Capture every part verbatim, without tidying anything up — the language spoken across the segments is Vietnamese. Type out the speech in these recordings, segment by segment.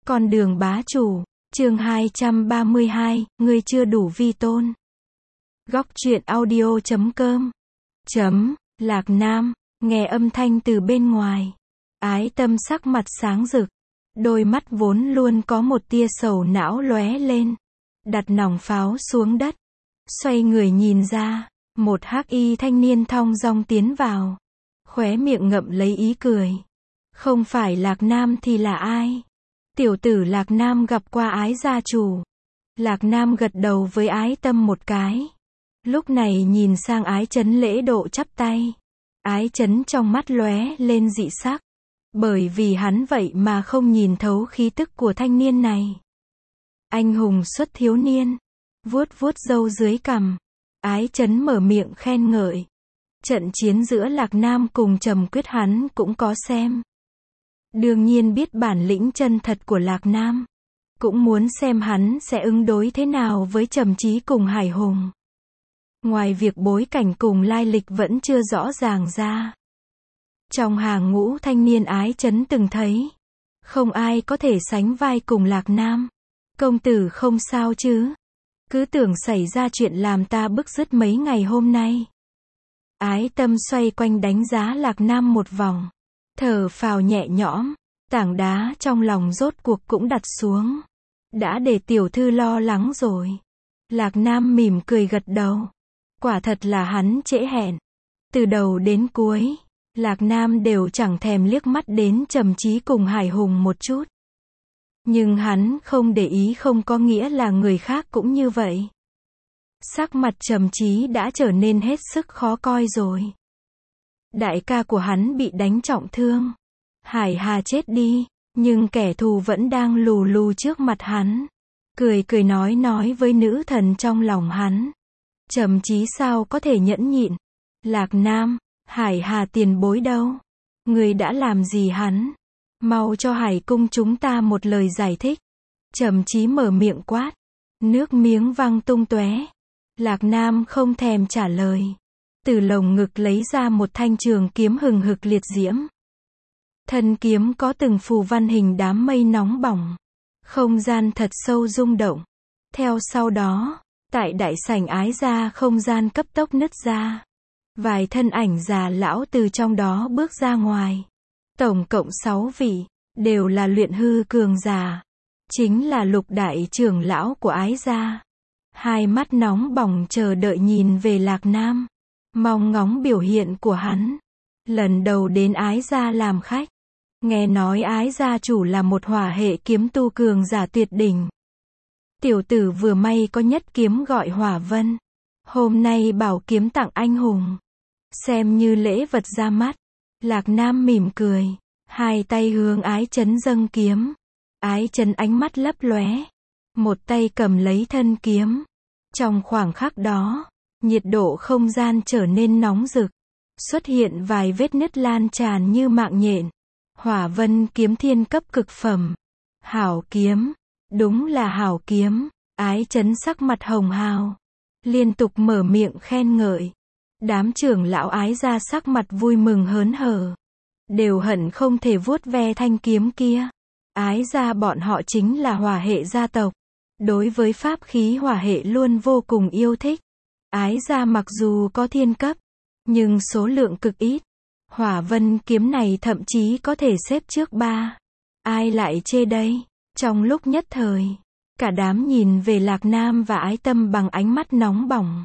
Con đường bá chủ, chương hai trăm ba mươi hai, ngươi chưa đủ vi tôn. Góc truyện audio chấm com. Chấm, Lạc Nam, nghe âm thanh từ bên ngoài. Ái Tâm sắc mặt sáng rực. Đôi mắt vốn luôn có một tia sầu não lóe lên. Đặt nòng pháo xuống đất. Xoay người nhìn ra, một hắc y thanh niên thong dong tiến vào. Khóe miệng ngậm lấy ý cười. Không phải Lạc Nam thì là ai? Tiểu tử Lạc Nam gặp qua Ái gia chủ. Lạc Nam gật đầu với Ái Tâm một cái. Lúc này nhìn sang Ái Chấn lễ độ chắp tay. Ái Chấn trong mắt lóe lên dị sắc. Bởi vì hắn vậy mà không nhìn thấu khí tức của thanh niên này. Anh hùng xuất thiếu niên. Vuốt vuốt râu dưới cằm. Ái Chấn mở miệng khen ngợi. Trận chiến giữa Lạc Nam cùng Trầm Quyết hắn cũng có xem. Đương nhiên biết bản lĩnh chân thật của Lạc Nam. Cũng muốn xem hắn sẽ ứng đối thế nào với Trầm Chí cùng Hải Hùng. Ngoài việc bối cảnh cùng lai lịch vẫn chưa rõ ràng ra. Trong hàng ngũ thanh niên Ái Chấn từng thấy. Không ai có thể sánh vai cùng Lạc Nam. Công tử không sao chứ? Cứ tưởng xảy ra chuyện làm ta bức rứt mấy ngày hôm nay. Ái Tâm xoay quanh đánh giá Lạc Nam một vòng. Thở phào nhẹ nhõm, tảng đá trong lòng rốt cuộc cũng đặt xuống. Đã để tiểu thư lo lắng rồi. Lạc Nam mỉm cười gật đầu. Quả thật là hắn trễ hẹn. Từ đầu đến cuối, Lạc Nam đều chẳng thèm liếc mắt đến Trầm Chí cùng Hải Hùng một chút. Nhưng hắn không để ý không có nghĩa là người khác cũng như vậy. Sắc mặt Trầm Chí đã trở nên hết sức khó coi rồi. Đại ca của hắn bị đánh trọng thương. Hải Hà chết đi, nhưng kẻ thù vẫn đang lù lù trước mặt hắn. Cười cười nói nói với nữ thần trong lòng hắn. Trầm Chí sao có thể nhẫn nhịn. Lạc Nam, Hải Hà tiền bối đâu? Người đã làm gì hắn? Mau cho Hải cung chúng ta một lời giải thích. Trầm Chí mở miệng quát. Nước miếng văng tung tóe. Lạc Nam không thèm trả lời. Từ lồng ngực lấy ra một thanh trường kiếm hừng hực liệt diễm. Thân kiếm có từng phù văn hình đám mây nóng bỏng. Không gian thật sâu rung động. Theo sau đó, tại đại sảnh Ái gia không gian cấp tốc nứt ra. Vài thân ảnh già lão từ trong đó bước ra ngoài. Tổng cộng sáu vị, đều là luyện hư cường giả. Chính là lục đại trưởng lão của Ái gia. Hai mắt nóng bỏng chờ đợi nhìn về Lạc Nam. Mong ngóng biểu hiện của hắn. Lần đầu đến Ái gia làm khách. Nghe nói Ái gia chủ là một hỏa hệ kiếm tu cường giả tuyệt đỉnh. Tiểu tử vừa may có nhất kiếm gọi Hỏa Vân. Hôm nay bảo kiếm tặng anh hùng. Xem như lễ vật ra mắt. Lạc Nam mỉm cười. Hai tay hướng Ái Chấn dâng kiếm. Ái Chấn ánh mắt lấp lóe. Một tay cầm lấy thân kiếm. Trong khoảng khắc đó, nhiệt độ không gian trở nên nóng rực. Xuất hiện vài vết nứt lan tràn như mạng nhện. Hỏa Vân kiếm thiên cấp cực phẩm. Hảo kiếm. Đúng là hảo kiếm. Ái Chấn sắc mặt hồng hào. Liên tục mở miệng khen ngợi. Đám trưởng lão Ái gia sắc mặt vui mừng hớn hở. Đều hận không thể vuốt ve thanh kiếm kia. Ái gia bọn họ chính là hỏa hệ gia tộc. Đối với pháp khí hỏa hệ luôn vô cùng yêu thích. Ái gia mặc dù có thiên cấp, nhưng số lượng cực ít. Hỏa Vân kiếm này thậm chí có thể xếp trước ba. Ai lại chê đây? Trong lúc nhất thời, cả đám nhìn về Lạc Nam và Ái Tâm bằng ánh mắt nóng bỏng.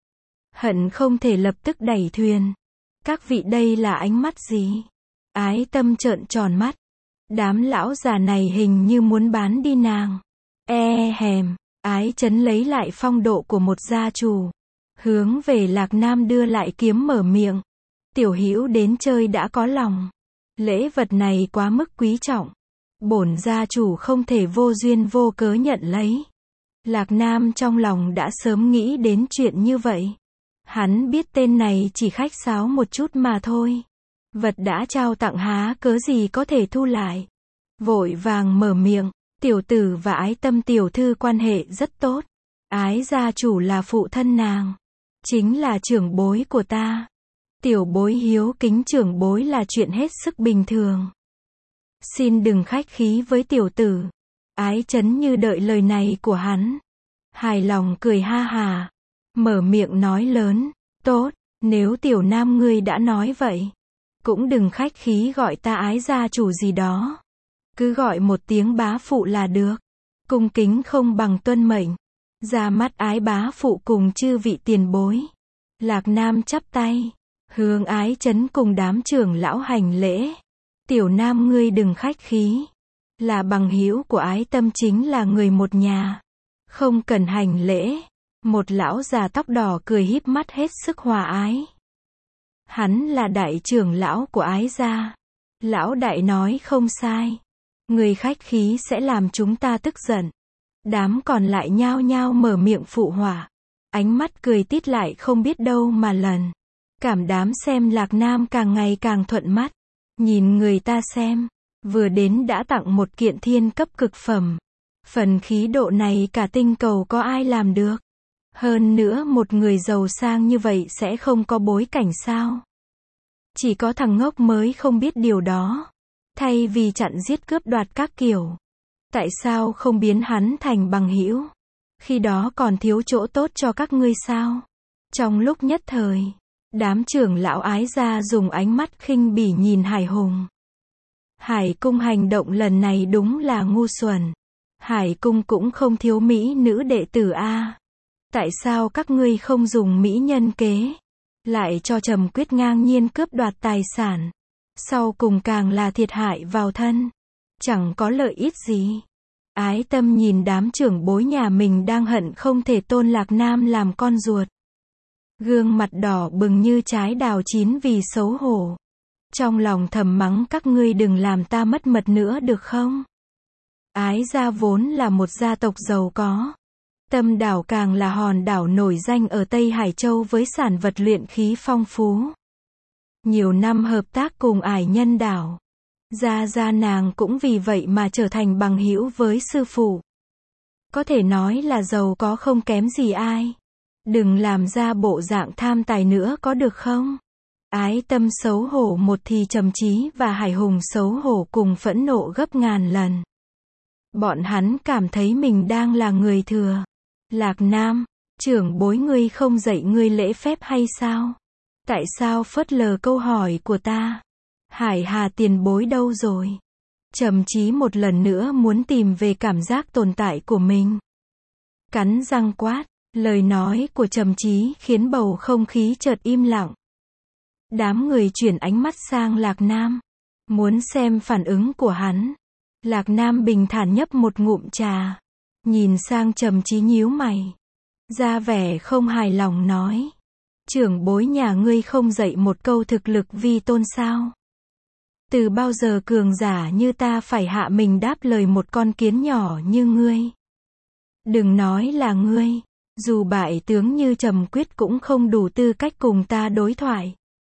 Hận không thể lập tức đẩy thuyền. Các vị đây là ánh mắt gì? Ái Tâm trợn tròn mắt. Đám lão già này hình như muốn bán đi nàng. E hèm, Ái Chấn lấy lại phong độ của một gia chủ. Hướng về Lạc Nam đưa lại kiếm mở miệng. Tiểu hữu đến chơi đã có lòng. Lễ vật này quá mức quý trọng. Bổn gia chủ không thể vô duyên vô cớ nhận lấy. Lạc Nam trong lòng đã sớm nghĩ đến chuyện như vậy. Hắn biết tên này chỉ khách sáo một chút mà thôi. Vật đã trao tặng há cớ gì có thể thu lại. Vội vàng mở miệng. Tiểu tử và Ái Tâm tiểu thư quan hệ rất tốt. Ái gia chủ là phụ thân nàng. Chính là trưởng bối của ta. Tiểu bối hiếu kính trưởng bối là chuyện hết sức bình thường. Xin đừng khách khí với tiểu tử. Ái Chấn như đợi lời này của hắn. Hài lòng cười ha hà. Mở miệng nói lớn. Tốt, nếu tiểu nam ngươi đã nói vậy. Cũng đừng khách khí gọi ta ái gia chủ gì đó. Cứ gọi một tiếng bá phụ là được. Cung kính không bằng tuân mệnh. Ra mắt ái bá phụ cùng chư vị tiền bối. Lạc Nam chắp tay. Hướng Ái Chấn cùng đám trưởng lão hành lễ. Tiểu nam ngươi đừng khách khí. Là bằng hữu của Ái Tâm, chính là người một nhà. Không cần hành lễ. Một lão già tóc đỏ cười híp mắt hết sức hòa ái. Hắn là đại trưởng lão của Ái gia. Lão đại nói không sai. Người khách khí sẽ làm chúng ta tức giận. Đám còn lại nhao nhao mở miệng phụ họa. Ánh mắt cười tít lại không biết đâu mà lần. Cảm đám xem Lạc Nam càng ngày càng thuận mắt. Nhìn người ta xem. Vừa đến đã tặng một kiện thiên cấp cực phẩm. Phần khí độ này cả tinh cầu có ai làm được. Hơn nữa một người giàu sang như vậy sẽ không có bối cảnh sao. Chỉ có thằng ngốc mới không biết điều đó. Thay vì chặn giết cướp đoạt các kiểu. Tại sao không biến hắn thành bằng hữu? Khi đó còn thiếu chỗ tốt cho các ngươi sao? Trong lúc nhất thời, đám trưởng lão Ái gia dùng ánh mắt khinh bỉ nhìn Hải Hùng. Hải cung hành động lần này đúng là ngu xuẩn. Hải cung cũng không thiếu mỹ nữ đệ tử a. Tại sao các ngươi không dùng mỹ nhân kế? Lại cho Trầm Quyết ngang nhiên cướp đoạt tài sản. Sau cùng càng là thiệt hại vào thân. Chẳng có lợi ích gì. Ái Tâm nhìn đám trưởng bối nhà mình đang hận không thể tôn Lạc Nam làm con ruột. Gương mặt đỏ bừng như trái đào chín vì xấu hổ. Trong lòng thầm mắng các ngươi đừng làm ta mất mật nữa được không? Ái gia vốn là một gia tộc giàu có. Tâm đảo càng là hòn đảo nổi danh ở Tây Hải Châu với sản vật luyện khí phong phú. Nhiều năm hợp tác cùng Ải Nhân đảo. Gia gia nàng cũng vì vậy mà trở thành bằng hữu với sư phụ. Có thể nói là giàu có không kém gì ai. Đừng làm ra bộ dạng tham tài nữa có được không? Ái Tâm xấu hổ một thì Trầm Chí và Hải Hùng xấu hổ cùng phẫn nộ gấp ngàn lần. Bọn hắn cảm thấy mình đang là người thừa. Lạc Nam, trưởng bối ngươi không dạy ngươi lễ phép hay sao? Tại sao phớt lờ câu hỏi của ta? Hải Hà tiền bối đâu rồi? Trầm Chí một lần nữa muốn tìm về cảm giác tồn tại của mình. Cắn răng quát, lời nói của Trầm Chí khiến bầu không khí chợt im lặng. Đám người chuyển ánh mắt sang Lạc Nam, muốn xem phản ứng của hắn. Lạc Nam bình thản nhấp một ngụm trà, nhìn sang Trầm Chí nhíu mày, ra vẻ không hài lòng nói: trưởng bối nhà ngươi không dạy một câu thực lực vi tôn sao? Từ bao giờ cường giả như ta phải hạ mình đáp lời một con kiến nhỏ như ngươi? Đừng nói là ngươi, dù bại tướng như Trầm Quyết cũng không đủ tư cách cùng ta đối thoại.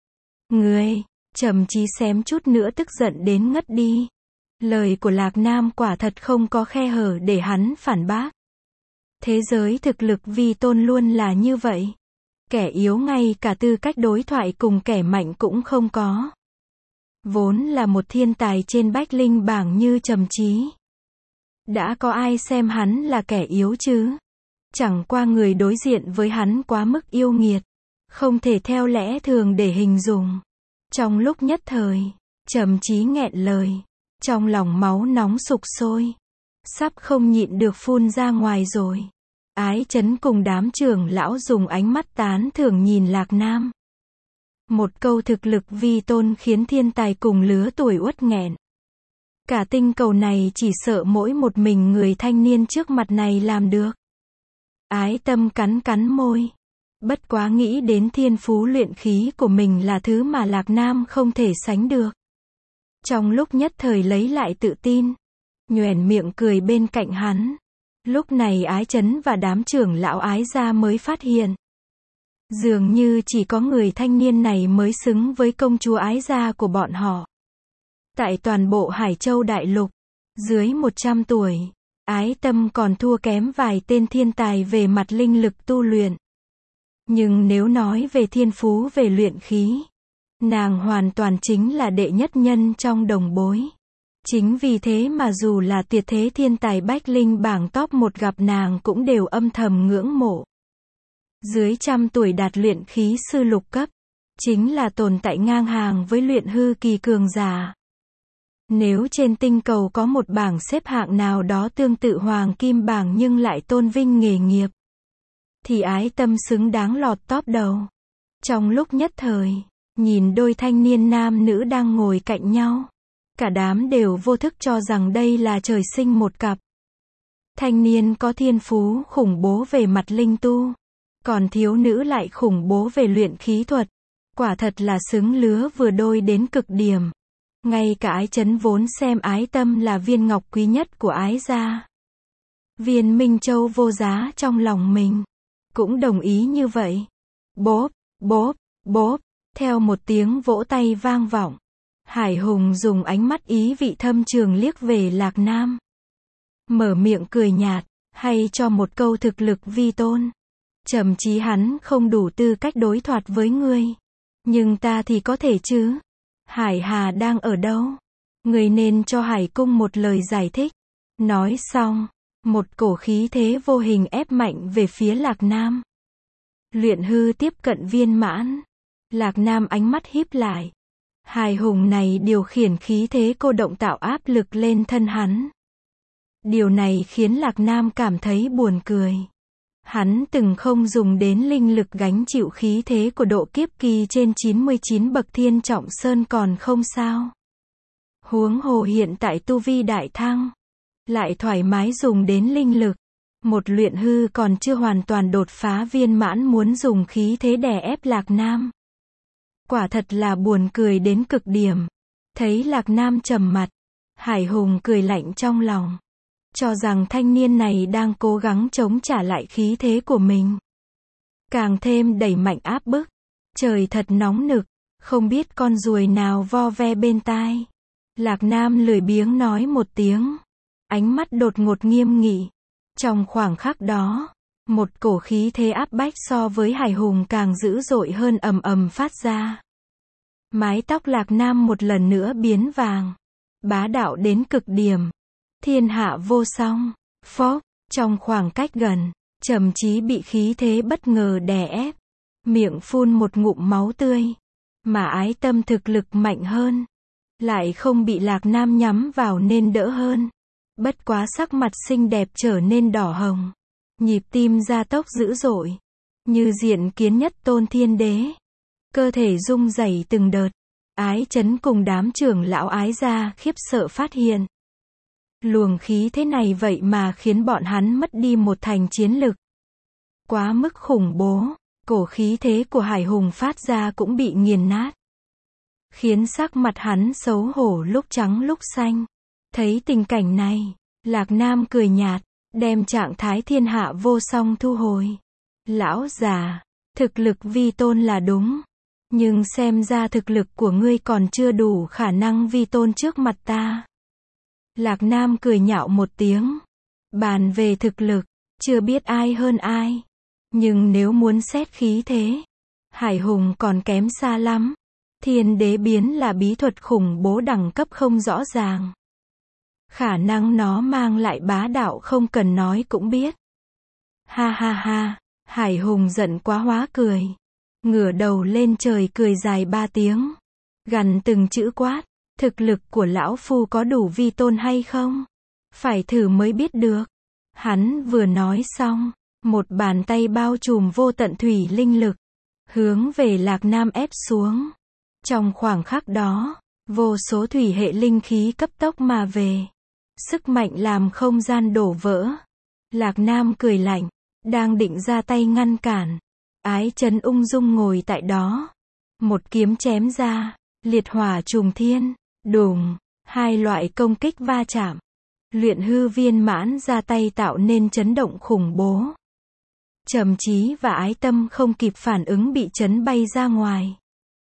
Ngươi, Trầm Chí xém chút nữa tức giận đến ngất đi. Lời của Lạc Nam quả thật không có khe hở để hắn phản bác. Thế giới thực lực vi tôn luôn là như vậy. Kẻ yếu ngay cả tư cách đối thoại cùng kẻ mạnh cũng không có. Vốn là một thiên tài trên bách linh bảng như Trầm Chí. Đã có ai xem hắn là kẻ yếu chứ? Chẳng qua người đối diện với hắn quá mức yêu nghiệt. Không thể theo lẽ thường để hình dung. Trong lúc nhất thời, Trầm Chí nghẹn lời. Trong lòng máu nóng sục sôi. Sắp không nhịn được phun ra ngoài rồi. Ái Chấn cùng đám trưởng lão dùng ánh mắt tán thưởng nhìn Lạc Nam. Một câu thực lực vi tôn khiến thiên tài cùng lứa tuổi uất nghẹn. Cả tinh cầu này chỉ sợ mỗi một mình người thanh niên trước mặt này làm được. Ái Tâm cắn cắn môi. Bất quá nghĩ đến thiên phú luyện khí của mình là thứ mà Lạc Nam không thể sánh được. Trong lúc nhất thời lấy lại tự tin, nhoẻn miệng cười bên cạnh hắn. Lúc này Ái Chấn và đám trưởng lão Ái gia mới phát hiện. Dường như chỉ có người thanh niên này mới xứng với công chúa Ái gia của bọn họ. Tại toàn bộ Hải Châu Đại Lục, dưới một trăm tuổi, Ái Tâm còn thua kém vài tên thiên tài về mặt linh lực tu luyện. Nhưng nếu nói về thiên phú về luyện khí, nàng hoàn toàn chính là đệ nhất nhân trong đồng bối. Chính vì thế mà dù là tuyệt thế thiên tài Bách Linh bảng top một gặp nàng cũng đều âm thầm ngưỡng mộ. Dưới trăm tuổi đạt luyện khí sư lục cấp, chính là tồn tại ngang hàng với luyện hư kỳ cường giả. Nếu trên tinh cầu có một bảng xếp hạng nào đó tương tự Hoàng Kim bảng nhưng lại tôn vinh nghề nghiệp, thì Ái Tâm xứng đáng lọt top đầu. Trong lúc nhất thời, nhìn đôi thanh niên nam nữ đang ngồi cạnh nhau, cả đám đều vô thức cho rằng đây là trời sinh một cặp. Thanh niên có thiên phú khủng bố về mặt linh tu, còn thiếu nữ lại khủng bố về luyện khí thuật. Quả thật là xứng lứa vừa đôi đến cực điểm. Ngay cả Ái Chấn vốn xem Ái Tâm là viên ngọc quý nhất của Ái gia, viên Minh Châu vô giá trong lòng mình, cũng đồng ý như vậy. Bốp, bốp, bốp, theo một tiếng vỗ tay vang vọng, Hải Hùng dùng ánh mắt ý vị thâm trường liếc về Lạc Nam. Mở miệng cười nhạt, hay cho một câu thực lực vi tôn. Chậm chí hắn không đủ tư cách đối thoại với ngươi. Nhưng ta thì có thể chứ. Hải Hà đang ở đâu? Ngươi nên cho Hải Cung một lời giải thích. Nói xong, một cổ khí thế vô hình ép mạnh về phía Lạc Nam. Luyện hư tiếp cận viên mãn. Lạc Nam ánh mắt híp lại. Hải Hùng này điều khiển khí thế cô động tạo áp lực lên thân hắn. Điều này khiến Lạc Nam cảm thấy buồn cười. Hắn từng không dùng đến linh lực gánh chịu khí thế của độ kiếp kỳ trên chín mươi chín bậc thiên trọng sơn còn không sao. Huống hồ hiện tại tu vi đại thăng, lại thoải mái dùng đến linh lực. Một luyện hư còn chưa hoàn toàn đột phá viên mãn muốn dùng khí thế đè ép Lạc Nam. Quả thật là buồn cười đến cực điểm. Thấy Lạc Nam trầm mặt, Hải Hùng cười lạnh trong lòng. Cho rằng thanh niên này đang cố gắng chống trả lại khí thế của mình. Càng thêm đẩy mạnh áp bức. Trời thật nóng nực, không biết con ruồi nào vo ve bên tai. Lạc Nam lười biếng nói một tiếng. Ánh mắt đột ngột nghiêm nghị. Trong khoảng khắc đó, một cổ khí thế áp bách so với Hải Hùng càng dữ dội hơn ầm ầm phát ra. Mái tóc Lạc Nam một lần nữa biến vàng. Bá đạo đến cực điểm. Thiên hạ vô song. Phốc, trong khoảng cách gần, Trầm Chí bị khí thế bất ngờ đè ép. Miệng phun một ngụm máu tươi. Mà Ái Tâm thực lực mạnh hơn. Lại không bị Lạc Nam nhắm vào nên đỡ hơn. Bất quá sắc mặt xinh đẹp trở nên đỏ hồng. Nhịp tim gia tốc dữ dội. Như diện kiến nhất tôn thiên đế. Cơ thể rung rẩy từng đợt. Ái Chấn cùng đám trưởng lão Ái gia khiếp sợ phát hiện. Luồng khí thế này vậy mà khiến bọn hắn mất đi một thành chiến lực. Quá mức khủng bố, cổ khí thế của Hải Hùng phát ra cũng bị nghiền nát. Khiến sắc mặt hắn xấu hổ lúc trắng lúc xanh. Thấy tình cảnh này, Lạc Nam cười nhạt, đem trạng thái thiên hạ vô song thu hồi. Lão già, thực lực vi tôn là đúng. Nhưng xem ra thực lực của ngươi còn chưa đủ khả năng vi tôn trước mặt ta. Lạc Nam cười nhạo một tiếng. Bàn về thực lực, chưa biết ai hơn ai. Nhưng nếu muốn xét khí thế, Hải Hùng còn kém xa lắm. Thiên đế biến là bí thuật khủng bố đẳng cấp không rõ ràng. Khả năng nó mang lại bá đạo không cần nói cũng biết. Ha ha ha, Hải Hùng giận quá hóa cười. Ngửa đầu lên trời cười dài ba tiếng. Gằn từng chữ quát. Thực lực của lão phu có đủ vi tôn hay không? Phải thử mới biết được. Hắn vừa nói xong, một bàn tay bao trùm vô tận thủy linh lực, hướng về Lạc Nam ép xuống. Trong khoảng khắc đó, vô số thủy hệ linh khí cấp tốc mà về. Sức mạnh làm không gian đổ vỡ. Lạc Nam cười lạnh, đang định ra tay ngăn cản. Ái Chấn ung dung ngồi tại đó. Một kiếm chém ra, liệt hỏa trùng thiên. Đùng, hai loại công kích va chạm. Luyện hư viên mãn ra tay tạo nên chấn động khủng bố. Trầm Chí và Ái Tâm không kịp phản ứng bị chấn bay ra ngoài.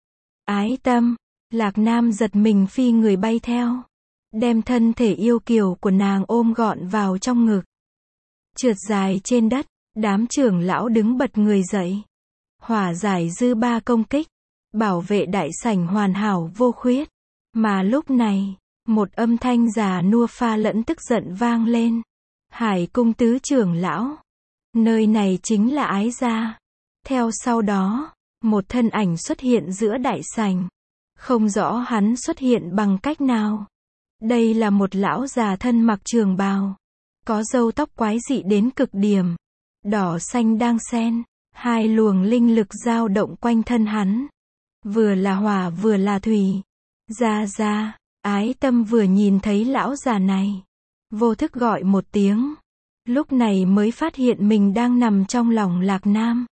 Ái Tâm, Lạc Nam giật mình phi người bay theo. Đem thân thể yêu kiều của nàng ôm gọn vào trong ngực. Trượt dài trên đất, đám trưởng lão đứng bật người dậy. Hỏa giải dư ba công kích. Bảo vệ đại sảnh hoàn hảo vô khuyết. Mà lúc này, Một âm thanh già nua pha lẫn tức giận vang lên. Hải cung tứ trưởng lão. Nơi này chính là Ái gia. Theo sau đó, một thân ảnh xuất hiện giữa đại sảnh. Không rõ hắn xuất hiện bằng cách nào. Đây là một lão già thân mặc trường bào. Có râu tóc quái dị đến cực điểm. Đỏ xanh đang xen. Hai luồng linh lực dao động quanh thân hắn. Vừa là hỏa vừa là thủy. Ra ra, Ái Tâm vừa nhìn thấy lão già này. Vô thức gọi một tiếng. Lúc này mới phát hiện mình đang nằm trong lòng Lạc Nam.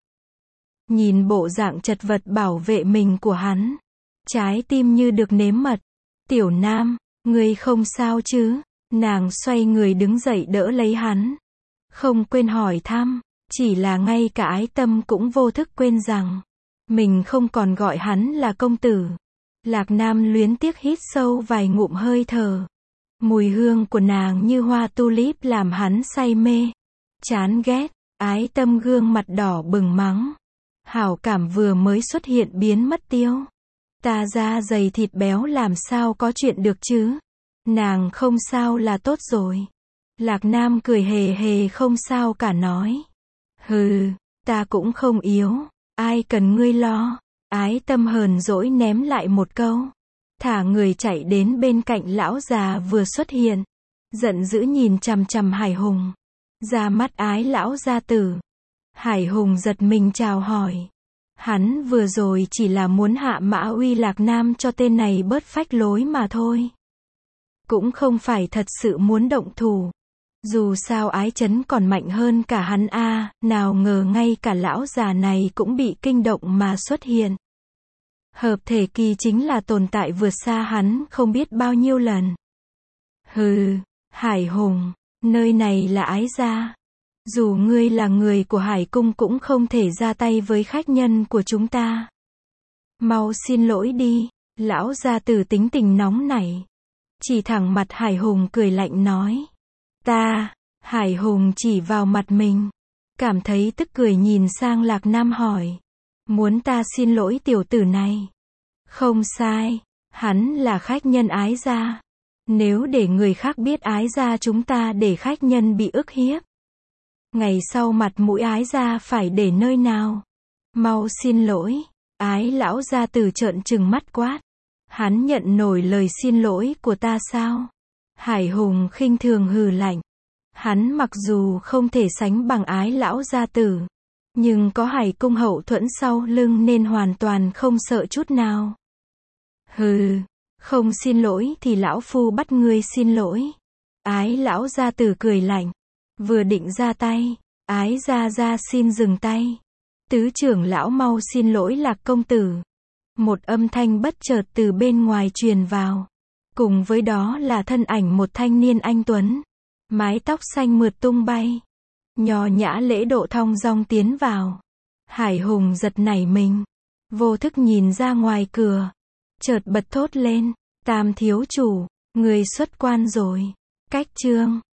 Nhìn bộ dạng chật vật bảo vệ mình của hắn. Trái tim như được nếm mật. Tiểu Nam, ngươi không sao chứ? Nàng xoay người đứng dậy đỡ lấy hắn. Không quên hỏi thăm. Chỉ là ngay cả Ái Tâm cũng vô thức quên rằng. Mình không còn gọi hắn là công tử. Lạc Nam luyến tiếc hít sâu vài ngụm hơi thở. Mùi hương của nàng như hoa tulip làm hắn say mê. Chán ghét. Ái Tâm gương mặt đỏ bừng mắng. Hảo cảm vừa mới xuất hiện biến mất tiêu. Ta da dày thịt béo làm sao có chuyện được chứ? Nàng không sao là tốt rồi. Lạc Nam cười hề hề không sao cả nói. Hừ, ta cũng không yếu. Ai cần ngươi lo. Ái Tâm hờn dỗi ném lại một câu. Thả người chạy đến bên cạnh lão già vừa xuất hiện. Giận dữ nhìn chằm chằm Hải Hùng. Ra mắt Ái lão gia tử. Hải Hùng giật mình chào hỏi. Hắn vừa rồi chỉ là muốn hạ mã uy Lạc Nam cho tên này bớt phách lối mà thôi. Cũng không phải thật sự muốn động thủ. Dù sao Ái Chấn còn mạnh hơn cả hắn a, nào ngờ ngay cả lão già này cũng bị kinh động mà xuất hiện. Hợp thể kỳ chính là tồn tại vượt xa hắn không biết bao nhiêu lần. Hừ, Hải Hùng, nơi này là Ái gia. Dù ngươi là người của Hải cung cũng không thể ra tay với khách nhân của chúng ta. Mau xin lỗi đi, lão gia tử tính tình nóng nảy. Chỉ thẳng mặt Hải Hùng cười lạnh nói. Ta, Hải Hùng chỉ vào mặt mình. Cảm thấy tức cười nhìn sang Lạc Nam hỏi. Muốn ta xin lỗi tiểu tử này? Không sai, hắn là khách nhân Ái gia. Nếu để người khác biết Ái gia chúng ta để khách nhân bị ức hiếp. Ngày sau mặt mũi Ái gia phải để nơi nào? Mau xin lỗi. Ái lão gia tử trợn trừng mắt quát. Hắn nhận nổi lời xin lỗi của ta sao? Hải Hùng khinh thường hừ lạnh. Hắn mặc dù không thể sánh bằng Ái lão gia tử, nhưng có Hải cung hậu thuẫn sau lưng nên hoàn toàn không sợ chút nào. Hừ, không xin lỗi thì lão phu bắt ngươi xin lỗi. Ái lão gia tử cười lạnh. Vừa định ra tay, Ái gia gia xin dừng tay. Tứ trưởng lão mau xin lỗi Lạc công tử. Một âm thanh bất chợt từ bên ngoài truyền vào. Cùng với đó là thân ảnh một thanh niên anh tuấn. Mái tóc xanh mượt tung bay. Nho nhã lễ độ thong dong tiến vào. Hải Hùng giật nảy mình. Vô thức nhìn ra ngoài cửa. Chợt bật thốt lên. Tam thiếu chủ, người xuất quan rồi. Cách chương.